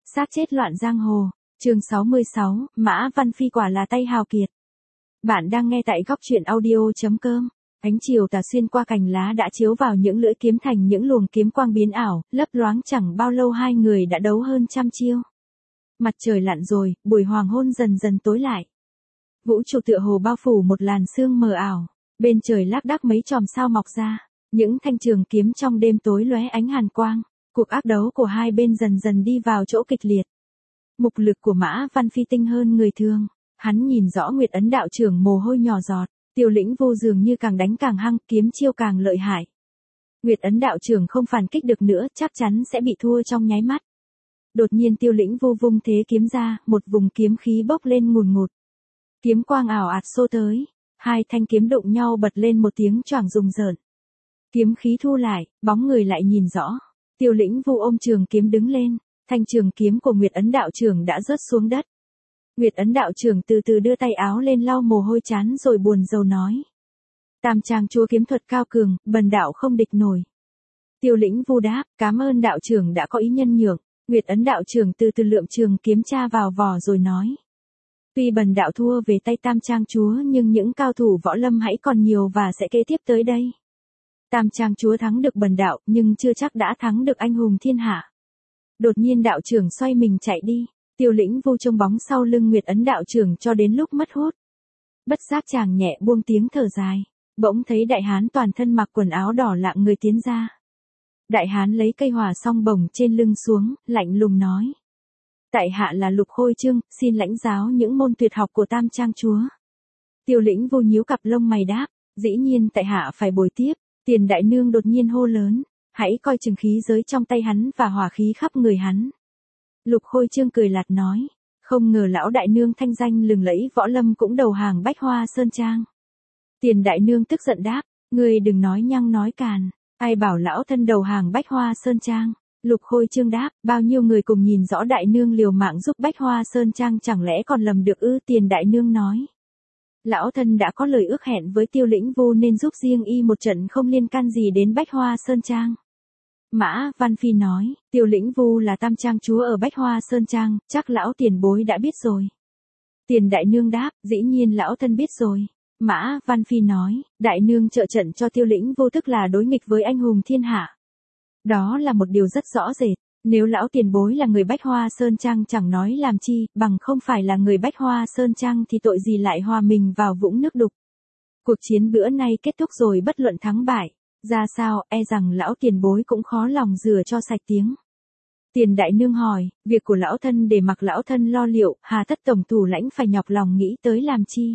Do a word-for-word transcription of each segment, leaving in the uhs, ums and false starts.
Xác chết loạn giang hồ, chương sáu mươi sáu, Mã Văn Phi quả là tay hào kiệt. Bạn đang nghe tại góc truyện audio.com. Ánh chiều tà xuyên qua cành lá đã chiếu vào những lưỡi kiếm thành những luồng kiếm quang biến ảo, lấp loáng chẳng bao lâu hai người đã đấu hơn trăm chiêu. Mặt trời lặn rồi, buổi hoàng hôn dần dần tối lại. Vũ trụ tựa hồ bao phủ một làn sương mờ ảo, bên trời lác đác mấy chòm sao mọc ra, những thanh trường kiếm trong đêm tối lóe ánh hàn quang. Cuộc ác đấu của hai bên dần dần đi vào chỗ kịch liệt. Mục lực của Mã Văn Phi tinh hơn người thường, hắn nhìn rõ Nguyệt Ấn đạo trưởng mồ hôi nhỏ giọt, Tiêu Lĩnh Vô dường như càng đánh càng hăng, kiếm chiêu càng lợi hại. Nguyệt Ấn đạo trưởng không phản kích được nữa, chắc chắn sẽ bị thua trong nháy mắt. Đột nhiên Tiêu Lĩnh Vô vung thế kiếm ra, một vùng kiếm khí bốc lên ngùn ngụt. Kiếm quang ảo ạt xô tới, hai thanh kiếm đụng nhau bật lên một tiếng choảng rùng rợn. Kiếm khí thu lại, bóng người lại nhìn rõ. Tiêu Lĩnh Vô ôm trường kiếm đứng lên, thanh trường kiếm của Nguyệt Ấn đạo trưởng đã rớt xuống đất. Nguyệt Ấn đạo trưởng từ từ đưa tay áo lên lau mồ hôi chán rồi buồn rầu nói: Tam Trang chúa kiếm thuật cao cường, bần đạo không địch nổi. Tiêu Lĩnh Vô đáp: Cảm ơn đạo trưởng đã có ý nhân nhượng. Nguyệt Ấn đạo trưởng từ từ lượm trường kiếm tra vào vỏ rồi nói: Tuy bần đạo thua về tay Tam Trang chúa nhưng những cao thủ võ lâm hãy còn nhiều và sẽ kế tiếp tới đây. Tam Trang chúa thắng được bần đạo nhưng chưa chắc đã thắng được anh hùng thiên hạ. Đột nhiên đạo trưởng xoay mình chạy đi, Tiêu Lĩnh Vô trông bóng sau lưng Nguyệt Ấn đạo trưởng cho đến lúc mất hút. Bất giác chàng nhẹ buông tiếng thở dài, bỗng thấy đại hán toàn thân mặc quần áo đỏ lạng người tiến ra. Đại hán lấy cây hỏa song bổng trên lưng xuống, lạnh lùng nói: Tại hạ là Lục Khôi Chương, xin lãnh giáo những môn tuyệt học của Tam Trang chúa. Tiêu Lĩnh Vô nhíu cặp lông mày đáp: Dĩ nhiên tại hạ phải bồi tiếp. Tiền đại nương đột nhiên hô lớn: Hãy coi chừng khí giới trong tay hắn và hỏa khí khắp người hắn. Lục Khôi Chương cười lạt nói: Không ngờ lão đại nương thanh danh lừng lẫy võ lâm cũng đầu hàng Bách Hoa Sơn Trang. Tiền đại nương tức giận đáp: Ngươi đừng nói nhăng nói càn, ai bảo lão thân đầu hàng Bách Hoa Sơn Trang. Lục Khôi Chương đáp: Bao nhiêu người cùng nhìn rõ đại nương liều mạng giúp Bách Hoa Sơn Trang chẳng lẽ còn lầm được ư? Tiền đại nương nói: Lão thân đã có lời ước hẹn với Tiêu Lĩnh Vô nên giúp riêng y một trận không liên can gì đến Bách Hoa Sơn Trang. Mã Văn Phi nói: Tiêu Lĩnh Vô là Tam Trang chúa ở Bách Hoa Sơn Trang, chắc lão tiền bối đã biết rồi. Tiền đại nương đáp: Dĩ nhiên lão thân biết rồi. Mã Văn Phi nói: Đại nương trợ trận cho Tiêu Lĩnh Vô tức là đối nghịch với anh hùng thiên hạ. Đó là một điều rất rõ rệt. Nếu lão tiền bối là người Bách Hoa Sơn Trang chẳng nói làm chi, bằng không phải là người Bách Hoa Sơn Trang thì tội gì lại hòa mình vào vũng nước đục. Cuộc chiến bữa nay kết thúc rồi bất luận thắng bại. Ra sao, e rằng lão tiền bối cũng khó lòng rửa cho sạch tiếng. Tiền đại nương hỏi: Việc của lão thân để mặc lão thân lo liệu, hà tất tổng thủ lãnh phải nhọc lòng nghĩ tới làm chi?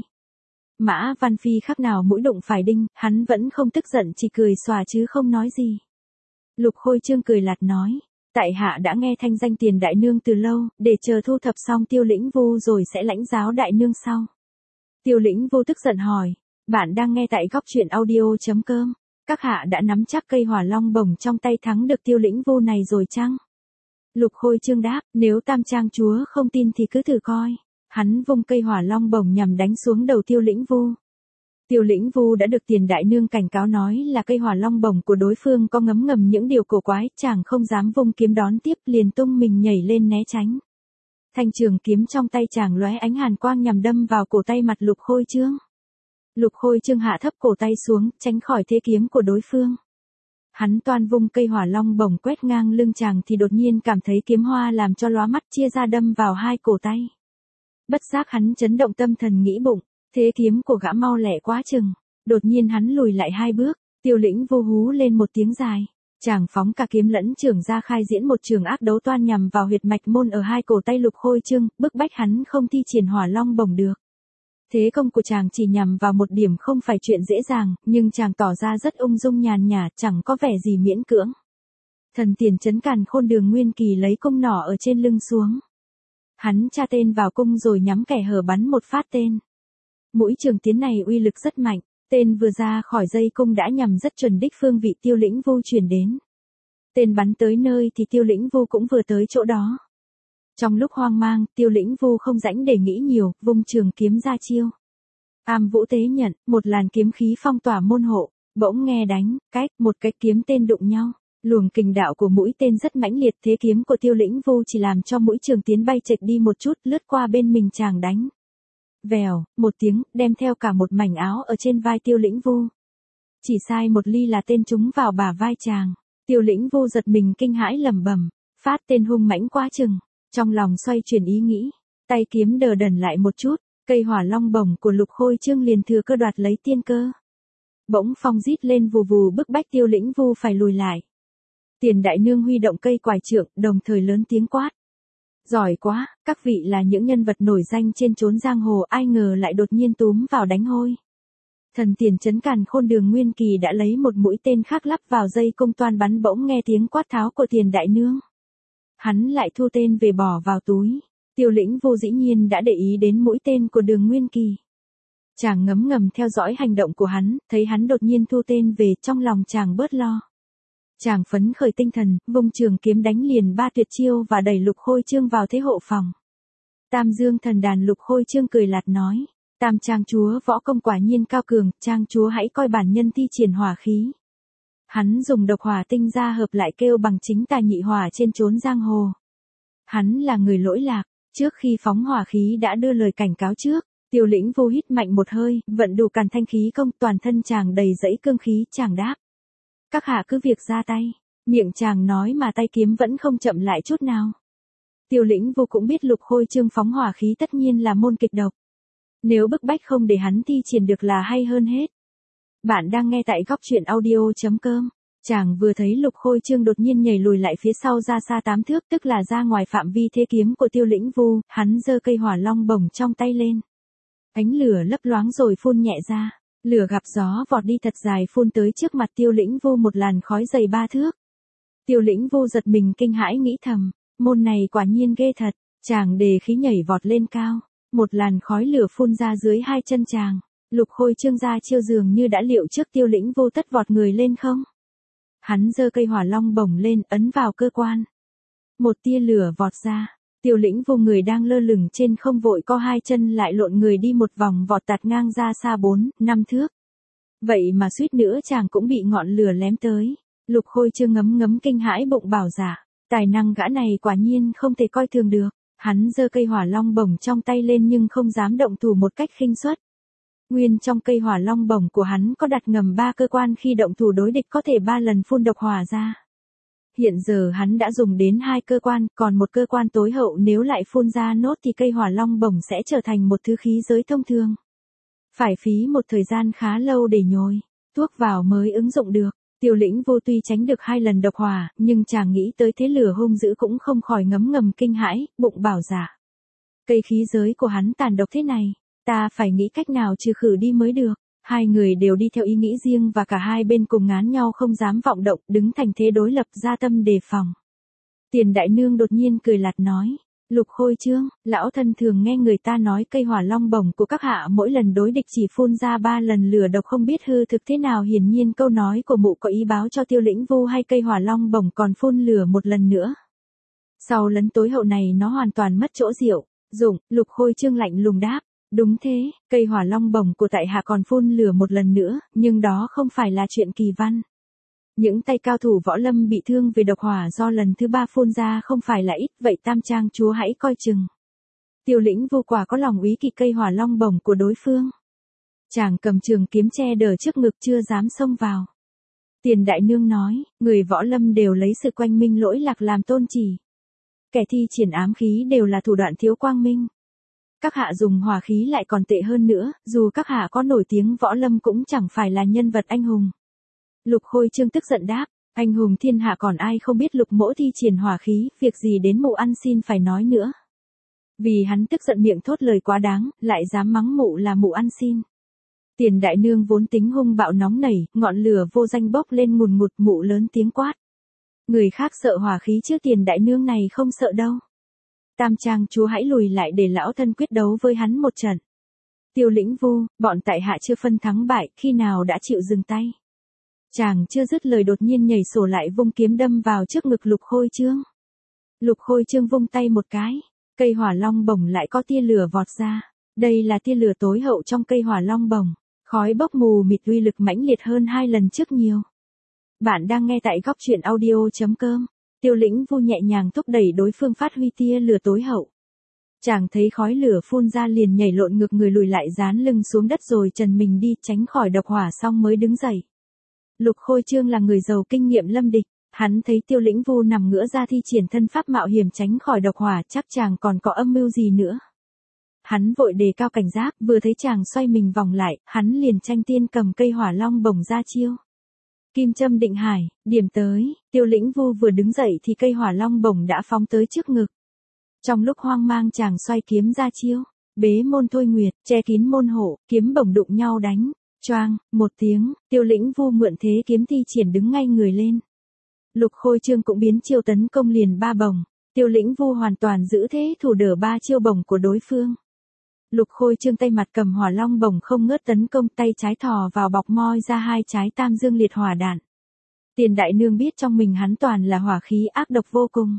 Mã Văn Phi khác nào mũi đụng phải đinh, hắn vẫn không tức giận chỉ cười xòa chứ không nói gì. Lục Khôi Chương cười lạt nói: Tại hạ đã nghe thanh danh tiền đại nương từ lâu, để chờ thu thập xong Tiêu Lĩnh Vô rồi sẽ lãnh giáo đại nương sau. Tiêu Lĩnh Vô tức giận hỏi: Bạn đang nghe tại góc truyện audio.com. Các hạ đã nắm chắc cây hỏa long bổng trong tay thắng được Tiêu Lĩnh Vô này rồi chăng? Lục Khôi Chương đáp: Nếu Tam Trang chúa không tin thì cứ thử coi. Hắn vung cây hỏa long bổng nhằm đánh xuống đầu Tiêu Lĩnh Vô. Tiêu Lĩnh Vô đã được tiền đại nương cảnh cáo nói là cây hỏa long bổng của đối phương có ngấm ngầm những điều cổ quái, chàng không dám vung kiếm đón tiếp, liền tung mình nhảy lên né tránh. Thanh trường kiếm trong tay chàng lóe ánh hàn quang nhằm đâm vào cổ tay mặt Lục Khôi Chương. Lục Khôi Chương hạ thấp cổ tay xuống, tránh khỏi thế kiếm của đối phương. Hắn toan vung cây hỏa long bổng quét ngang lưng chàng thì đột nhiên cảm thấy kiếm hoa làm cho lóa mắt chia ra đâm vào hai cổ tay. Bất giác hắn chấn động tâm thần nghĩ bụng, thế kiếm của gã mau lẹ quá chừng. Đột nhiên hắn lùi lại hai bước, Tiêu Lĩnh Vô hú lên một tiếng dài. Chàng phóng cả kiếm lẫn trường ra khai diễn một trường ác đấu toan nhằm vào huyệt mạch môn ở hai cổ tay Lục Khôi Chương, bức bách hắn không thi triển hỏa long bổng được. Thế công của chàng chỉ nhằm vào một điểm không phải chuyện dễ dàng, nhưng chàng tỏ ra rất ung dung nhàn nhã, chẳng có vẻ gì miễn cưỡng. Thần tiền trấn Càn Khôn Đường Nguyên Kỳ lấy cung nỏ ở trên lưng xuống. Hắn tra tên vào cung rồi nhắm kẻ hở bắn một phát tên. Mũi trường tiến này uy lực rất mạnh, tên vừa ra khỏi dây cung đã nhằm rất chuẩn đích phương vị Tiêu Lĩnh Vô chuyển đến. Tên bắn tới nơi thì Tiêu Lĩnh Vô cũng vừa tới chỗ đó. Trong lúc hoang mang, Tiêu Lĩnh Vô không rảnh để nghĩ nhiều, vung trường kiếm ra chiêu. Am Vũ Tế Nhận, một làn kiếm khí phong tỏa môn hộ, bỗng nghe đánh, cách, một cái kiếm tên đụng nhau. Luồng kình đạo của mũi tên rất mãnh liệt, thế kiếm của Tiêu Lĩnh Vu chỉ làm cho mũi trường tiến bay chệch đi một chút, lướt qua bên mình chàng đánh. Vèo, một tiếng, đem theo cả một mảnh áo ở trên vai Tiêu Lĩnh Vu. Chỉ sai một ly là tên trúng vào bả vai chàng. Tiêu Lĩnh Vu giật mình kinh hãi lẩm bẩm, phát tên hung mãnh quá chừng, trong lòng xoay chuyển ý nghĩ, tay kiếm đờ đần lại một chút, cây hỏa long bổng của Lục Khôi Chương liền thừa cơ đoạt lấy tiên cơ. Bỗng phong rít lên vù vù bức bách Tiêu Lĩnh Vu phải lùi lại. Tiền đại nương huy động cây quải trượng, đồng thời lớn tiếng quát. Giỏi quá, các vị là những nhân vật nổi danh trên chốn giang hồ, ai ngờ lại đột nhiên túm vào đánh hôi. Thần tiền trấn Càn Khôn Đường Nguyên Kỳ đã lấy một mũi tên khác lắp vào dây cung toan bắn, bỗng nghe tiếng quát tháo của tiền đại nương. Hắn lại thu tên về bỏ vào túi. Tiêu Lĩnh Vu dĩ nhiên đã để ý đến mũi tên của Đường Nguyên Kỳ. Chàng ngấm ngầm theo dõi hành động của hắn, thấy hắn đột nhiên thu tên về, trong lòng chàng bớt lo. Chàng phấn khởi tinh thần, vung trường kiếm đánh liền ba tuyệt chiêu và đẩy Lục Khôi Chương vào thế hộ phòng. Tam Dương thần đàn Lục Khôi Chương cười lạt nói, Tam trang chúa võ công quả nhiên cao cường, trang chúa hãy coi bản nhân thi triển hỏa khí. Hắn dùng độc hỏa tinh ra hợp lại kêu bằng chính tà nhị hỏa trên chốn giang hồ. Hắn là người lỗi lạc, trước khi phóng hỏa khí đã đưa lời cảnh cáo trước. Tiêu Lĩnh Vu hít mạnh một hơi, vận đủ càn thanh khí công, toàn thân chàng đầy dẫy cương khí, chàng đáp. Các hạ cứ việc ra tay. Miệng chàng nói mà tay kiếm vẫn không chậm lại chút nào. Tiêu Lĩnh Vu cũng biết Lục Khôi Chương phóng hỏa khí tất nhiên là môn kịch độc. Nếu bức bách không để hắn thi triển được là hay hơn hết. Bạn đang nghe tại góc truyện audio.com. Chàng vừa thấy Lục Khôi Chương đột nhiên nhảy lùi lại phía sau ra xa tám thước, tức là ra ngoài phạm vi thế kiếm của Tiêu Lĩnh Vu, hắn giơ cây hỏa long bổng trong tay lên. Ánh lửa lấp loáng rồi phun nhẹ ra, lửa gặp gió vọt đi thật dài phun tới trước mặt Tiêu Lĩnh Vu một làn khói dày ba thước. Tiêu Lĩnh Vu giật mình kinh hãi nghĩ thầm, môn này quả nhiên ghê thật, chàng đề khí nhảy vọt lên cao, một làn khói lửa phun ra dưới hai chân chàng, Lục Khôi Chương ra chiêu dường như đã liệu trước Tiêu Lĩnh Vu tất vọt người lên không. Hắn giơ cây hỏa long bổng lên ấn vào cơ quan. Một tia lửa vọt ra. Tiêu Lĩnh Vu người đang lơ lửng trên không vội co hai chân lại lộn người đi một vòng vọt tạt ngang ra xa bốn, năm thước. Vậy mà suýt nữa chàng cũng bị ngọn lửa lém tới. Lục Khôi Chương ngấm ngấm kinh hãi bụng bảo giả, tài năng gã này quả nhiên không thể coi thường được. Hắn giơ cây hỏa long bổng trong tay lên nhưng không dám động thủ một cách khinh suất. Nguyên trong cây hỏa long bổng của hắn có đặt ngầm ba cơ quan, khi động thủ đối địch có thể ba lần phun độc hỏa ra. Hiện giờ hắn đã dùng đến hai cơ quan, còn một cơ quan tối hậu nếu lại phun ra nốt thì cây hỏa long bổng sẽ trở thành một thứ khí giới thông thường. Phải phí một thời gian khá lâu để nhồi thuốc vào mới ứng dụng được. Tiêu Lĩnh Vu tuy tránh được hai lần độc hỏa, nhưng chàng nghĩ tới thế lửa hung dữ cũng không khỏi ngấm ngầm kinh hãi, bụng bảo giả. Cây khí giới của hắn tàn độc thế này, ta phải nghĩ cách nào trừ khử đi mới được. Hai người đều đi theo ý nghĩ riêng và cả hai bên cùng ngán nhau không dám vọng động, đứng thành thế đối lập ra tâm đề phòng. Tiền đại nương đột nhiên cười lạt nói, Lục Khôi Chương, lão thân thường nghe người ta nói cây hỏa long bổng của các hạ mỗi lần đối địch chỉ phun ra ba lần lửa độc, không biết hư thực thế nào. Hiển nhiên câu nói của mụ có ý báo cho Tiêu Lĩnh Vu hay cây hỏa long bổng còn phun lửa một lần nữa. Sau lần tối hậu này nó hoàn toàn mất chỗ diệu dụng. Lục Khôi Chương lạnh lùng đáp. Đúng thế, cây hỏa long bổng của tại hạ còn phun lửa một lần nữa, nhưng đó không phải là chuyện kỳ văn. Những tay cao thủ võ lâm bị thương về độc hỏa do lần thứ ba phun ra không phải là ít, vậy Tam trang chúa hãy coi chừng. Tiêu Lĩnh Vu quả có lòng úy kỵ cây hỏa long bổng của đối phương. Chàng cầm trường kiếm che đờ trước ngực chưa dám xông vào. Tiền đại nương nói, người võ lâm đều lấy sự quanh minh lỗi lạc làm tôn chỉ. Kẻ thi triển ám khí đều là thủ đoạn thiếu quang minh. Các hạ dùng hỏa khí lại còn tệ hơn nữa, dù các hạ có nổi tiếng võ lâm cũng chẳng phải là nhân vật anh hùng. Lục Khôi Chương tức giận đáp, anh hùng thiên hạ còn ai không biết Lục mỗ thi triển hỏa khí, việc gì đến mụ ăn xin phải nói nữa. Vì hắn tức giận miệng thốt lời quá đáng, lại dám mắng mụ là mụ ăn xin. Tiền đại nương vốn tính hung bạo nóng nảy, ngọn lửa vô danh bốc lên ngùn ngụt, mụ lớn tiếng quát. Người khác sợ hỏa khí chứ tiền đại nương này không sợ đâu. Tam trang chúa hãy lùi lại để lão thân quyết đấu với hắn một trận. Tiêu Lĩnh Vu, bọn tại hạ chưa phân thắng bại, khi nào đã chịu dừng tay. Chàng chưa dứt lời đột nhiên nhảy sổ lại vung kiếm đâm vào trước ngực Lục Khôi Chương. Lục Khôi Chương vung tay một cái, cây hỏa long bổng lại có tia lửa vọt ra. Đây là tia lửa tối hậu trong cây hỏa long bổng, khói bốc mù mịt, uy lực mãnh liệt hơn hai lần trước nhiều. Bạn đang nghe tại góc chuyện audio chấm com. Tiêu Lĩnh Vu nhẹ nhàng thúc đẩy đối phương phát huy tia lửa tối hậu. Chàng thấy khói lửa phun ra liền nhảy lộn ngược người lùi lại dán lưng xuống đất rồi trần mình đi tránh khỏi độc hỏa xong mới đứng dậy. Lục Khôi Chương là người giàu kinh nghiệm lâm địch, hắn thấy Tiêu Lĩnh Vu nằm ngửa ra thi triển thân pháp mạo hiểm tránh khỏi độc hỏa, chắc chàng còn có âm mưu gì nữa. Hắn vội đề cao cảnh giác, vừa thấy chàng xoay mình vòng lại, hắn liền tranh tiên cầm cây hỏa long bổng ra chiêu. Kim châm định hải, điểm tới, Tiêu Lĩnh Vu vừa đứng dậy thì cây hỏa long bổng đã phóng tới trước ngực. Trong lúc hoang mang chàng xoay kiếm ra chiêu, bế môn thôi nguyệt, che kín môn hộ, kiếm bổng đụng nhau đánh, choang, một tiếng, Tiêu Lĩnh Vu mượn thế kiếm thi triển đứng ngay người lên. Lục Khôi Chương cũng biến chiêu tấn công liền ba bổng, Tiêu Lĩnh Vu hoàn toàn giữ thế thủ đỡ ba chiêu bổng của đối phương. Lục Khôi Chương tay mặt cầm hỏa long bổng không ngớt tấn công, tay trái thò vào bọc moi ra hai trái tam dương liệt hỏa đạn. Tiền đại nương biết trong mình hắn toàn là hỏa khí ác độc vô cùng.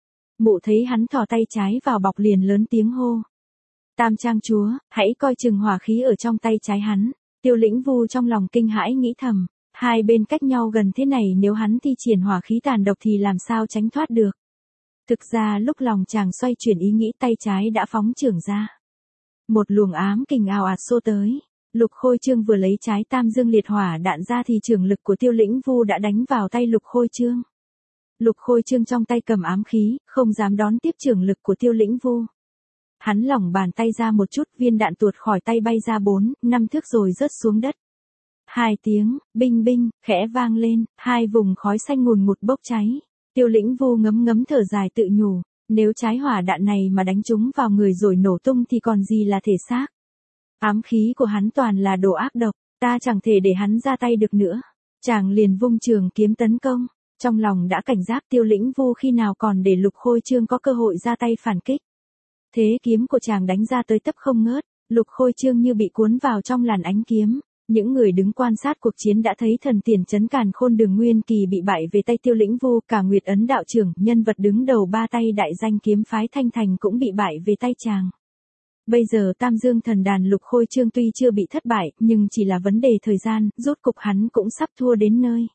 Mụ thấy hắn thò tay trái vào bọc liền lớn tiếng hô. Tam Trang chúa, hãy coi chừng hỏa khí ở trong tay trái hắn. Tiêu Lĩnh Vu trong lòng kinh hãi nghĩ thầm, hai bên cách nhau gần thế này nếu hắn thi triển hỏa khí tàn độc thì làm sao tránh thoát được. Thực ra lúc lòng chàng xoay chuyển ý nghĩ tay trái đã phóng chưởng ra. Một luồng ám kình ào ạt xô tới, Lục Khôi Chương vừa lấy trái tam dương liệt hỏa đạn ra thì chưởng lực của Tiêu Lĩnh Vu đã đánh vào tay Lục Khôi Chương. Lục Khôi Chương trong tay cầm ám khí, không dám đón tiếp chưởng lực của Tiêu Lĩnh Vu. Hắn lỏng bàn tay ra một chút, viên đạn tuột khỏi tay bay ra bốn, năm thước rồi rớt xuống đất. Hai tiếng, binh binh, khẽ vang lên, hai vùng khói xanh ngùn ngụt bốc cháy. Tiêu Lĩnh Vu ngấm ngấm thở dài tự nhủ, nếu trái hỏa đạn này mà đánh trúng vào người rồi nổ tung thì còn gì là thể xác. Ám khí của hắn toàn là đồ ác độc, ta chẳng thể để hắn ra tay được nữa. Chàng liền vung trường kiếm tấn công, trong lòng đã cảnh giác Tiêu Lĩnh Vu khi nào còn để Lục Khôi Chương có cơ hội ra tay phản kích. Thế kiếm của chàng đánh ra tới tấp không ngớt, Lục Khôi Chương như bị cuốn vào trong làn ánh kiếm. Những người đứng quan sát cuộc chiến đã thấy thần tiền trấn Càn Khôn Đường Nguyên Kỳ bị bại về tay Tiêu Lĩnh Vu, cả Nguyệt Ấn đạo trưởng, nhân vật đứng đầu ba tay đại danh kiếm phái Thanh Thành cũng bị bại về tay chàng. Bây giờ Tam Dương thần đàn Lục Khôi Chương tuy chưa bị thất bại, nhưng chỉ là vấn đề thời gian, rốt cục hắn cũng sắp thua đến nơi.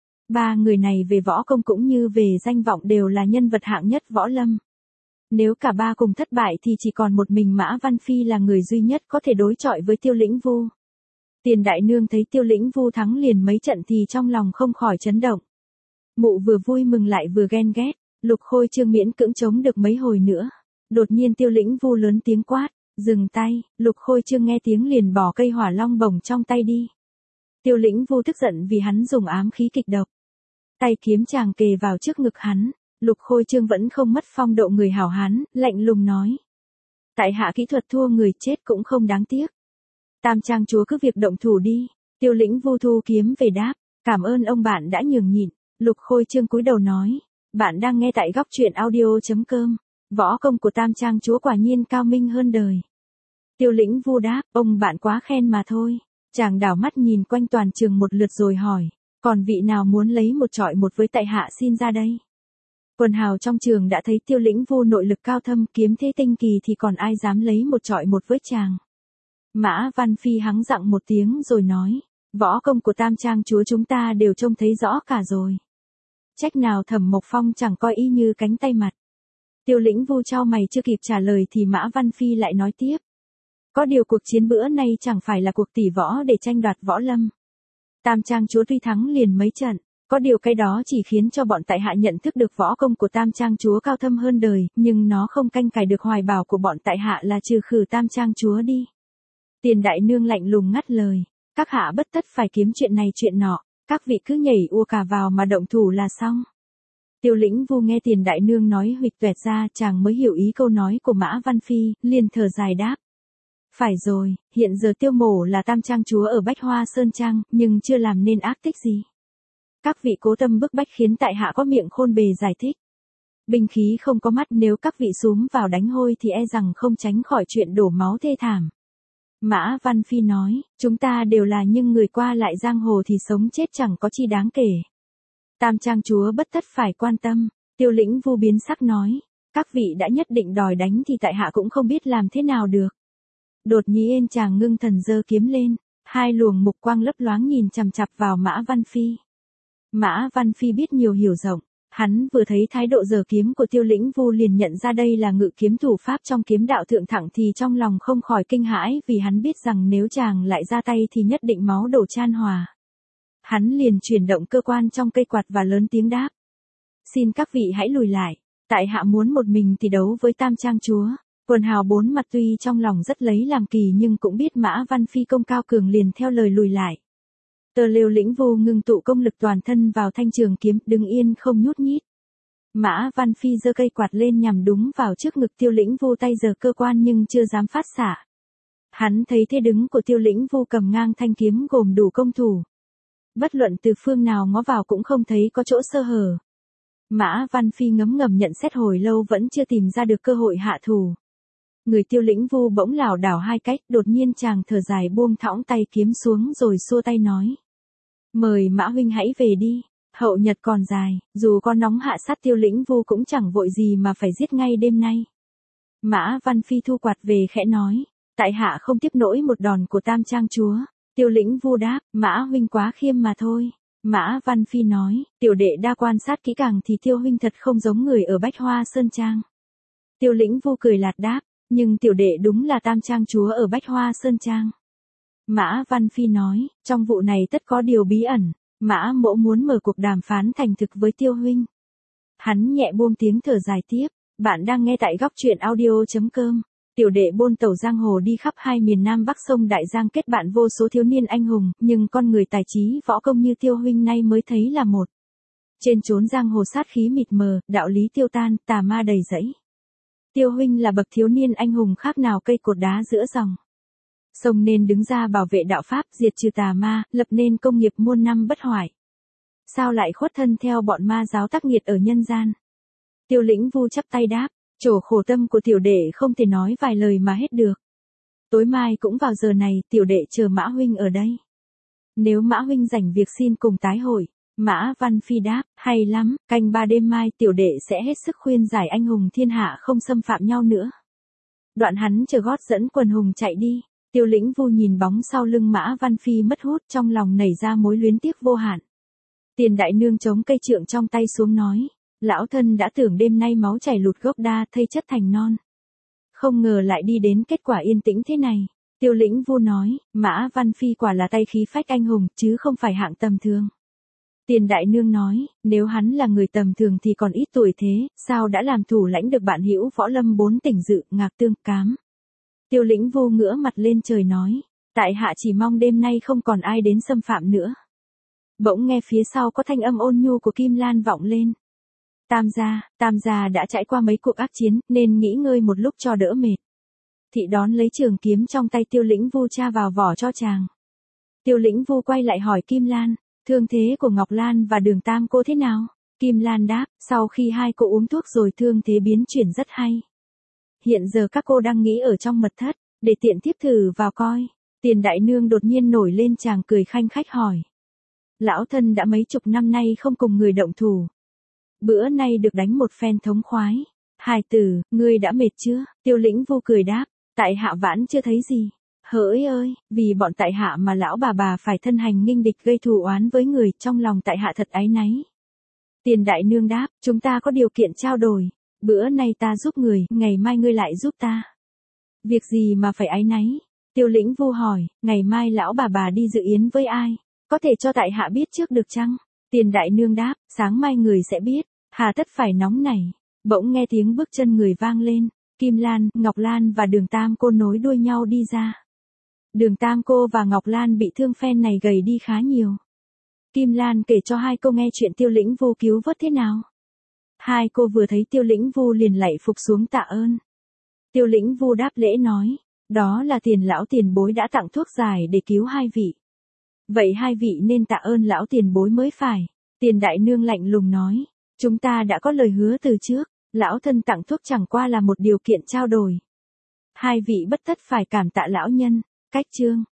Ba người này về võ công cũng như về danh vọng đều là nhân vật hạng nhất võ lâm. Nếu cả ba cùng thất bại thì chỉ còn một mình Mã Văn Phi là người duy nhất có thể đối chọi với Tiêu Lĩnh Vu. Tiền đại nương thấy Tiêu Lĩnh Vu thắng liền mấy trận thì trong lòng không khỏi chấn động. Mụ vừa vui mừng lại vừa ghen ghét, Lục Khôi Chương miễn cưỡng chống được mấy hồi nữa. Đột nhiên Tiêu Lĩnh Vu lớn tiếng quát, dừng tay, Lục Khôi Chương nghe tiếng liền bỏ cây hỏa long bổng trong tay đi. Tiêu Lĩnh Vu tức giận vì hắn dùng ám khí kịch độc. Tay kiếm chàng kề vào trước ngực hắn, Lục Khôi Chương vẫn không mất phong độ người hảo hán, lạnh lùng nói. Tại hạ kỹ thuật thua người chết cũng không đáng tiếc. Tam Trang chúa cứ việc động thủ đi. Tiêu Lĩnh Vu thu kiếm về đáp, cảm ơn ông bạn đã nhường nhịn. Lục Khôi Chương cúi đầu nói, bạn đang nghe tại góc chuyện audio chấm com. Võ công của Tam Trang chúa quả nhiên cao minh hơn đời. Tiêu Lĩnh Vu đáp, ông bạn quá khen mà thôi. Chàng đảo mắt nhìn quanh toàn trường một lượt rồi hỏi, còn vị nào muốn lấy một trọi một với tại hạ xin ra đây. Quần hào trong trường đã thấy Tiêu Lĩnh Vu nội lực cao thâm, kiếm thế tinh kỳ thì còn ai dám lấy một trọi một với chàng. Mã Văn Phi hắng giọng một tiếng rồi nói, võ công của Tam Trang chúa chúng ta đều trông thấy rõ cả rồi. Trách nào Thẩm Mộc Phong chẳng coi y như cánh tay mặt. Tiêu Lĩnh Vu chau mày chưa kịp trả lời thì Mã Văn Phi lại nói tiếp. Có điều cuộc chiến bữa nay chẳng phải là cuộc tỷ võ để tranh đoạt võ lâm. Tam Trang chúa tuy thắng liền mấy trận, có điều cái đó chỉ khiến cho bọn tại hạ nhận thức được võ công của Tam Trang chúa cao thâm hơn đời, nhưng nó không canh cài được hoài bào của bọn tại hạ là trừ khử Tam Trang chúa đi. Tiền đại nương lạnh lùng ngắt lời, các hạ bất tất phải kiếm chuyện này chuyện nọ, các vị cứ nhảy ua cả vào mà động thủ là xong. Tiêu Lĩnh Vu nghe tiền đại nương nói huỵch toẹt ra, chàng mới hiểu ý câu nói của Mã Văn Phi, liền thở dài đáp. Phải rồi, hiện giờ Tiêu mổ là Tam Trang chúa ở Bách Hoa Sơn Trang, nhưng chưa làm nên ác tích gì. Các vị cố tâm bức bách khiến tại hạ có miệng khôn bề giải thích. Binh khí không có mắt, nếu các vị xúm vào đánh hôi thì e rằng không tránh khỏi chuyện đổ máu thê thảm. Mã Văn Phi nói, chúng ta đều là những người qua lại giang hồ thì sống chết chẳng có chi đáng kể. Tam Trang chúa bất tất phải quan tâm. Tiêu Lĩnh Vu biến sắc nói, các vị đã nhất định đòi đánh thì tại hạ cũng không biết làm thế nào được. Đột nhiên chàng ngưng thần giơ kiếm lên, hai luồng mục quang lấp loáng nhìn chằm chằm vào Mã Văn Phi. Mã Văn Phi biết nhiều hiểu rộng, hắn vừa thấy thái độ giở kiếm của Tiêu Lĩnh Vu liền nhận ra đây là ngự kiếm thủ pháp trong kiếm đạo thượng thẳng thì trong lòng không khỏi kinh hãi vì hắn biết rằng nếu chàng lại ra tay thì nhất định máu đổ chan hòa. Hắn liền chuyển động cơ quan trong cây quạt và lớn tiếng đáp. Xin các vị hãy lùi lại, tại hạ muốn một mình thì đấu với Tam Trang Chúa. Quần hào bốn mặt tuy trong lòng rất lấy làm kỳ nhưng cũng biết Mã Văn Phi công cao cường liền theo lời lùi lại. Tờ Liêu Lĩnh Vu ngưng tụ công lực toàn thân vào thanh trường kiếm, đứng yên không nhút nhít. Mã Văn Phi giơ cây quạt lên nhằm đúng vào trước ngực Tiêu Lĩnh Vu, tay giở cơ quan nhưng chưa dám phát xạ. Hắn thấy thế đứng của Tiêu Lĩnh Vu cầm ngang thanh kiếm gồm đủ công thủ. Bất luận từ phương nào ngó vào cũng không thấy có chỗ sơ hở. Mã Văn Phi ngấm ngầm nhận xét hồi lâu vẫn chưa tìm ra được cơ hội hạ thủ. Người Tiêu Lĩnh Vu bỗng lảo đảo hai cách, đột nhiên chàng thở dài buông thõng tay kiếm xuống rồi xua tay nói. Mời Mã huynh hãy về đi, hậu nhật còn dài, dù có nóng hạ sát Tiêu Lĩnh Vu cũng chẳng vội gì mà phải giết ngay đêm nay. Mã Văn Phi thu quạt về khẽ nói, tại hạ không tiếp nổi một đòn của Tam Trang Chúa. Tiêu Lĩnh Vu đáp, Mã huynh quá khiêm mà thôi. Mã Văn Phi nói, tiểu đệ đa quan sát kỹ càng thì Tiêu huynh thật không giống người ở Bách Hoa Sơn Trang. Tiêu Lĩnh Vu cười lạt đáp, nhưng tiểu đệ đúng là Tam Trang Chúa ở Bách Hoa Sơn Trang. Mã Văn Phi nói, trong vụ này tất có điều bí ẩn, Mã mỗ muốn mở cuộc đàm phán thành thực với Tiêu huynh. Hắn nhẹ buông tiếng thở dài tiếp, bạn đang nghe tại góc truyện audio chấm com. Tiểu đệ buôn tẩu giang hồ đi khắp hai miền Nam Bắc sông Đại Giang kết bạn vô số thiếu niên anh hùng, nhưng con người tài trí võ công như Tiêu huynh nay mới thấy là một. Trên chốn giang hồ sát khí mịt mờ, đạo lý tiêu tan, tà ma đầy rẫy. Tiêu huynh là bậc thiếu niên anh hùng khác nào cây cột đá giữa dòng. Sông nên đứng ra bảo vệ đạo pháp, diệt trừ tà ma, lập nên công nghiệp muôn năm bất hoại. Sao lại khuất thân theo bọn ma giáo tác nghiệt ở nhân gian? Tiêu Lĩnh Vu chắp tay đáp, trổ khổ tâm của tiểu đệ không thể nói vài lời mà hết được. Tối mai cũng vào giờ này, tiểu đệ chờ Mã huynh ở đây. Nếu Mã huynh rảnh việc xin cùng tái hội. Mã Văn Phi đáp, hay lắm, canh ba đêm mai tiểu đệ sẽ hết sức khuyên giải anh hùng thiên hạ không xâm phạm nhau nữa. Đoạn hắn chờ gót dẫn quần hùng chạy đi. Tiêu Lĩnh Vu nhìn bóng sau lưng Mã Văn Phi mất hút, trong lòng nảy ra mối luyến tiếc vô hạn. Tiền đại nương chống cây trượng trong tay xuống nói, lão thân đã tưởng đêm nay máu chảy lụt gốc đa, thây chất thành non. Không ngờ lại đi đến kết quả yên tĩnh thế này. Tiêu Lĩnh Vu nói, Mã Văn Phi quả là tay khí phách anh hùng, chứ không phải hạng tầm thường. Tiền đại nương nói, nếu hắn là người tầm thường thì còn ít tuổi thế, sao đã làm thủ lãnh được bạn hữu võ lâm bốn tỉnh Dự, Ngạc Tương, Cám. Tiêu Lĩnh Vu ngửa mặt lên trời nói, tại hạ chỉ mong đêm nay không còn ai đến xâm phạm nữa. Bỗng nghe phía sau có thanh âm ôn nhu của Kim Lan vọng lên. Tam gia, Tam gia đã trải qua mấy cuộc ác chiến, nên nghỉ ngơi một lúc cho đỡ mệt. Thị đón lấy trường kiếm trong tay Tiêu Lĩnh Vu tra vào vỏ cho chàng. Tiêu Lĩnh Vu quay lại hỏi Kim Lan, thương thế của Ngọc Lan và Đường Tam cô thế nào? Kim Lan đáp, sau khi hai cô uống thuốc rồi thương thế biến chuyển rất hay. Hiện giờ các cô đang nghỉ ở trong mật thất, để tiện tiếp thử vào coi. Tiền đại nương đột nhiên nổi lên, chàng cười khanh khách hỏi. Lão thân đã mấy chục năm nay không cùng người động thủ. Bữa nay được đánh một phen thống khoái. Hài tử, ngươi đã mệt chưa? Tiêu Lĩnh Vu cười đáp, tại hạ vãn chưa thấy gì. Hỡi ơi, vì bọn tại hạ mà lão bà bà phải thân hành nghinh địch gây thù oán với người, trong lòng tại hạ thật áy náy. Tiền đại nương đáp, chúng ta có điều kiện trao đổi. Bữa nay ta giúp người, ngày mai ngươi lại giúp ta. Việc gì mà phải áy náy? Tiêu Lĩnh Vu hỏi, ngày mai lão bà bà đi dự yến với ai? Có thể cho tại hạ biết trước được chăng? Tiền đại nương đáp, sáng mai người sẽ biết, hà tất phải nóng nảy. Bỗng nghe tiếng bước chân người vang lên, Kim Lan, Ngọc Lan và Đường Tam cô nối đuôi nhau đi ra. Đường Tam cô và Ngọc Lan bị thương phen này gầy đi khá nhiều. Kim Lan kể cho hai cô nghe chuyện Tiêu Lĩnh Vu cứu vớt thế nào. Hai cô vừa thấy Tiêu Lĩnh Vu liền lạy phục xuống tạ ơn. Tiêu Lĩnh Vu đáp lễ nói, đó là tiền lão tiền bối đã tặng thuốc giải để cứu hai vị. Vậy hai vị nên tạ ơn lão tiền bối mới phải. Tiền đại nương lạnh lùng nói, chúng ta đã có lời hứa từ trước, lão thân tặng thuốc chẳng qua là một điều kiện trao đổi. Hai vị bất tất phải cảm tạ lão nhân. Cách chương